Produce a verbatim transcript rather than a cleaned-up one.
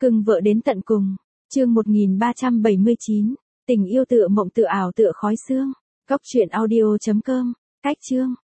Cưng vợ đến tận cùng. Chương một nghìn ba trăm bảy mươi chín. Tình yêu tựa mộng tựa ảo tựa khói sương. Cóc truyện audio chấm com. Cách chương.